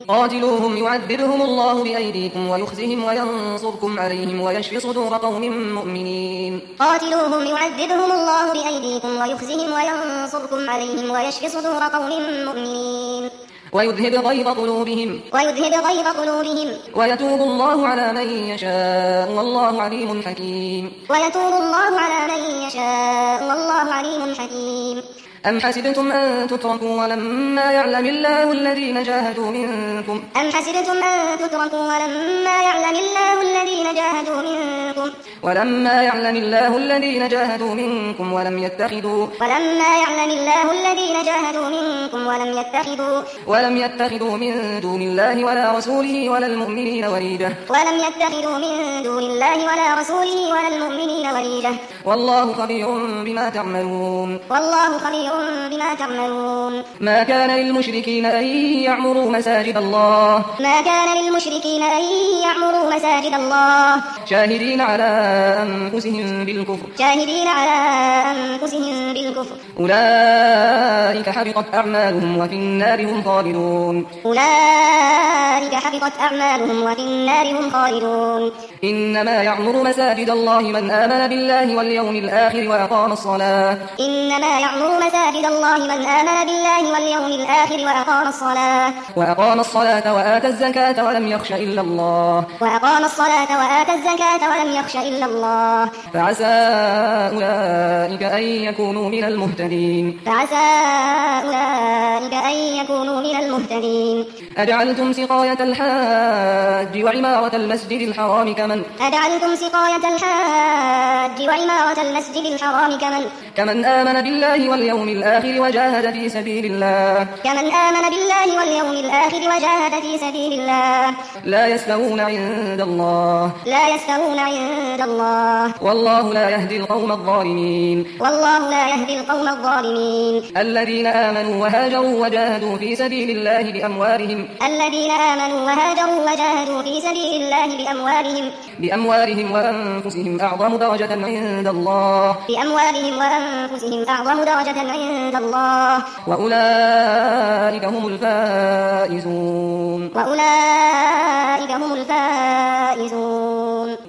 قاتلوهم يعذبهم الله بأيديكم ويخزهم وينصركم عليهم ويشفي صدور قوم مؤمنين. قاتلوهم يعذبهم الله بأيديكم ويخزهم وينصركم عليهم ويشفي صدور قوم مؤمنين. ويذهب غيظ قلوبهم ويتوب الله على من يشاء والله عليم حكيم. أم حسبتم أن تتركوا ولما يعلم الله الذين جاهدوا منكم ولم يتخذوا من دون الله ولا رسوله ولا المؤمنين وليجة والله خبير بما تعملون. ما كان للمشركين أن يعمروا مساجد الله شاهدين على أنفسهم بالكفر أولئك حبطت أعمالهم وفي النار هم خالدون. إنما يعمر مساجد الله من آمن بالله واليوم الآخر وأقام الصلاة وآتى الزكاة ولم يخش إلا الله فعسى أولئك أن يكونوا من المهتدين. أجعلتم سقاية الحاج وعمارة المسجد الحرام كمن آمن بالله واليوم الآخر وجاهد في سبيل الله لا يستوون عند الله والله لا يهدي القوم الظالمين. الذين آمنوا وهاجروا وجاهدوا في سبيل الله بأموالهم وأنفسهم أعظم درجة عند الله وأولئك هم الفائزون.